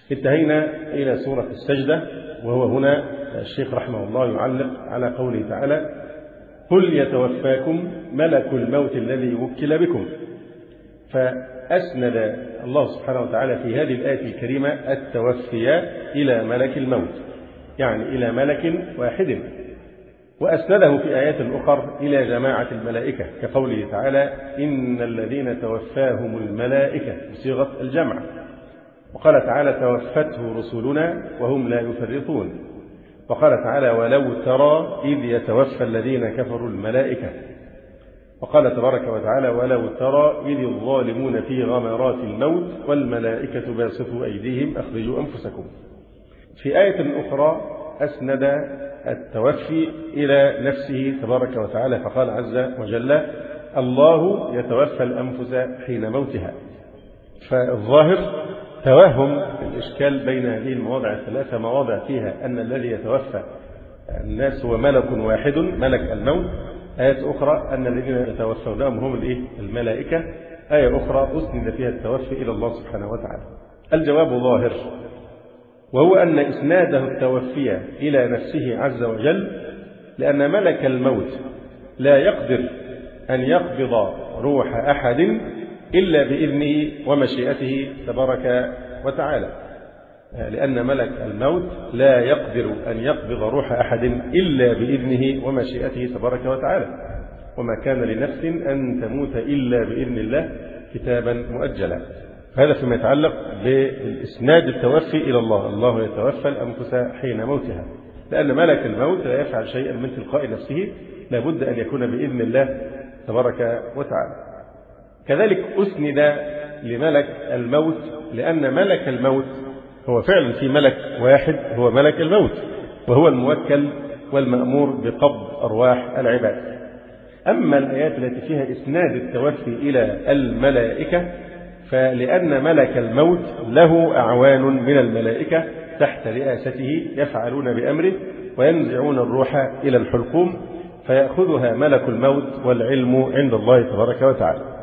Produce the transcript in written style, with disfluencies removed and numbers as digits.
انتهينا إلى سورة السجدة، وهو هنا الشيخ رحمه الله يعلق على قوله تعالى: قل يتوفاكم ملك الموت الذي وكل بكم. فأسند الله سبحانه وتعالى في هذه الآية الكريمة التوفي إلى ملك الموت، يعني إلى ملك واحد، وأسنده في آيات أخرى إلى جماعة الملائكة كقوله تعالى: إن الذين توفاهم الملائكة بصيغة الجمع. وقال تعالى: توفته رسلنا وهم لا يفرطون. وقال تعالى: ولو ترى إذ يتوفى الذين كفروا الملائكة. وقال تبارك وتعالى: ولو ترى إذ الظالمون في غمرات الموت والملائكة باسطوا أيديهم أخرجوا أنفسكم. في آية أخرى أسند التوفي إلى نفسه تبارك وتعالى فقال عز وجل: الله يتوفى الأنفس حين موتها. فالظاهر توهم الإشكال بين هذه المواضع الثلاثة، مواضع فيها أن الذي يتوفى الناس هو ملك واحد ملك الموت، آيات أخرى أن الذين يتوفونهم هم الملائكة، آية أخرى أسند فيها التوفي إلى الله سبحانه وتعالى. الجواب ظاهر، وهو أن إسناده التوفي إلى نفسه عز وجل لأن ملك الموت لا يقدر أن يقبض روح أحد إلا بإذنه ومشيئته تبارك وتعالى، لأن ملك الموت لا يقدر أن يقبض روح أحد إلا بإذنه ومشيئته تبارك وتعالى، وما كان لنفس أن تموت إلا بإذن الله كتابا مؤجلا. هذا فيما يتعلق بالإسناد التوفي إلى الله، الله يتوفى الأنفس حين موتها، لأن ملك الموت لا يفعل شيئا من تلقاء نفسه، لابد أن يكون بإذن الله تبارك وتعالى. كذلك أسند لملك الموت لأن ملك الموت هو فعلا في ملك واحد هو ملك الموت، وهو الموكل والمأمور بقبض أرواح العباد. أما الآيات التي فيها إسناد التوفي إلى الملائكة فلأن ملك الموت له أعوان من الملائكة تحت رئاسته يفعلون بأمره وينزعون الروح إلى الحلقوم فيأخذها ملك الموت، والعلم عند الله تبارك وتعالى.